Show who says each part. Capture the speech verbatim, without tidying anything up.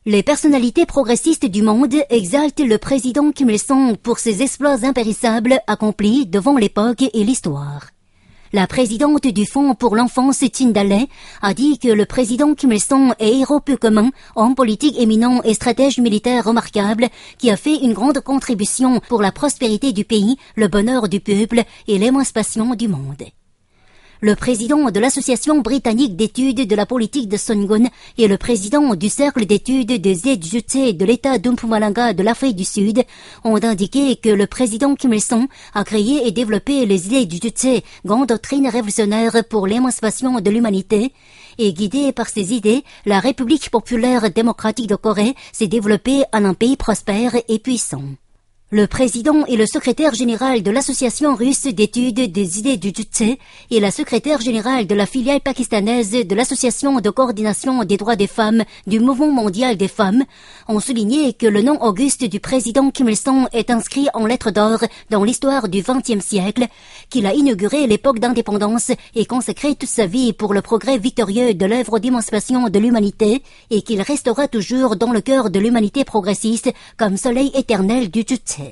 Speaker 1: Les personnalités progressistes du monde exaltent le président Kim Il-sung pour ses exploits impérissables accomplis devant l'époque et l'histoire. La présidente du Fonds pour l'enfance Tindaley a dit que le président Kim Il-sung est héros peu commun, homme politique éminent et stratège militaire remarquable qui a fait une grande contribution pour la prospérité du pays, le bonheur du peuple et l'émancipation du monde. Le président de l'Association britannique d'études de la politique de Songun et le président du cercle d'études des Zedjutse de l'État d'Mpumalanga de l'Afrique du Sud ont indiqué que le président Kim Il-sung a créé et développé les Zedjutse, grande doctrine révolutionnaire pour l'émancipation de l'humanité, et guidé par ces idées, la République populaire démocratique de Corée s'est développée en un pays prospère et puissant. Le président et le secrétaire général de l'Association russe d'études des idées du Jutse et la secrétaire générale de la filiale pakistanaise de l'Association de coordination des droits des femmes du Mouvement mondial des femmes ont souligné que le nom auguste du président Kim Il-sung est inscrit en lettres d'or dans l'histoire du vingtième siècle, qu'il a inauguré l'époque d'indépendance et consacré toute sa vie pour le progrès victorieux de l'œuvre d'émancipation de l'humanité et qu'il restera toujours dans le cœur de l'humanité progressiste comme soleil éternel du Jutse.